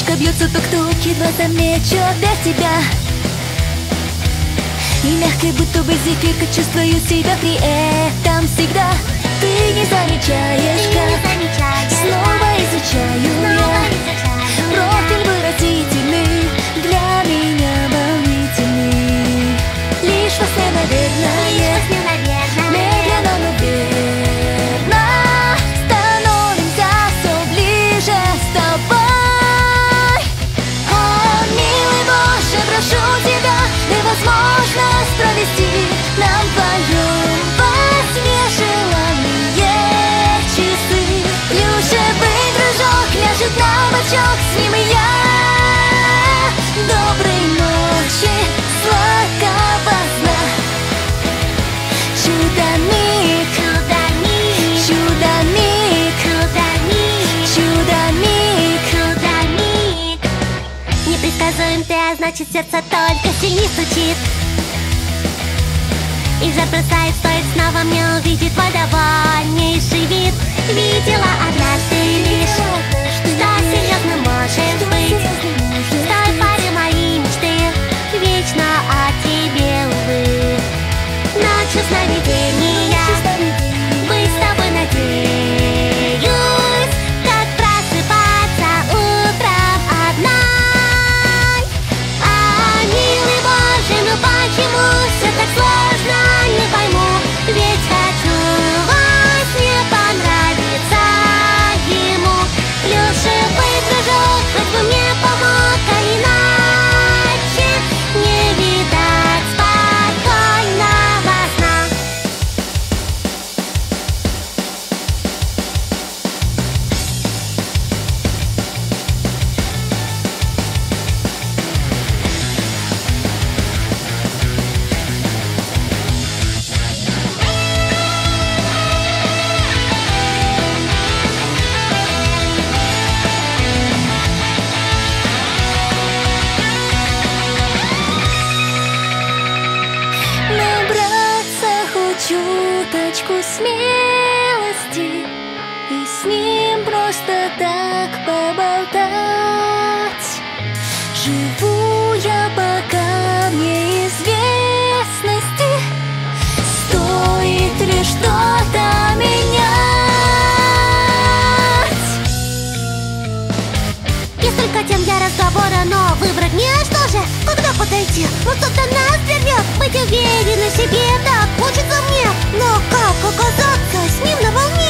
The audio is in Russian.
Сердечко бьется тук-тук, едва замечу без тебя. И мягкой, будто бы зефирка, чувствую себя при этом всегда. Ты не замечаешь, как снова изучаю я. Профиль выразительный, для меня волнительный. Лишь во сне, наверное, медленно, но верно становимся все ближе с тобой. О, милый Боже, прошу тебя, дай возможность провести нам вдвоем во сне желанные часы. Плюшевый дружок ляжет на бочок, с ним и я. Доброй ночи, сладкого сна. Чудо-миг, чудо-миг, чудо-миг, чудо-миг, чудо-миг. Непредсказуем ты, а значит сердце только сильнее стучит. И жар бросает, стоит снова мне увидеть твой довольнейший вид. Видела однажды лишь, что серьезно может быть. В той паре моей мечты вечно о тебе, увы. Ночью сновидения быть с тобой надеюсь. Как просыпаться утром одной. А, милый Боже, ну почему все так сложно, не пойму. Ведь хочу во сне понравиться ему. Плюшевый дружок, хоть бы мне помог, а иначе не видать спокойного сна. Набраться хоть чуточку смелости и с ним просто так поболтать. Живу я пока вне известности, стоит ли что-то менять? Есть только тем для разговора, но выбрать мне что же? Когда подойти? Ну что-то нас прервет. Быть уверенной в себе так хочется мне. Но как оказаться с ним на волне?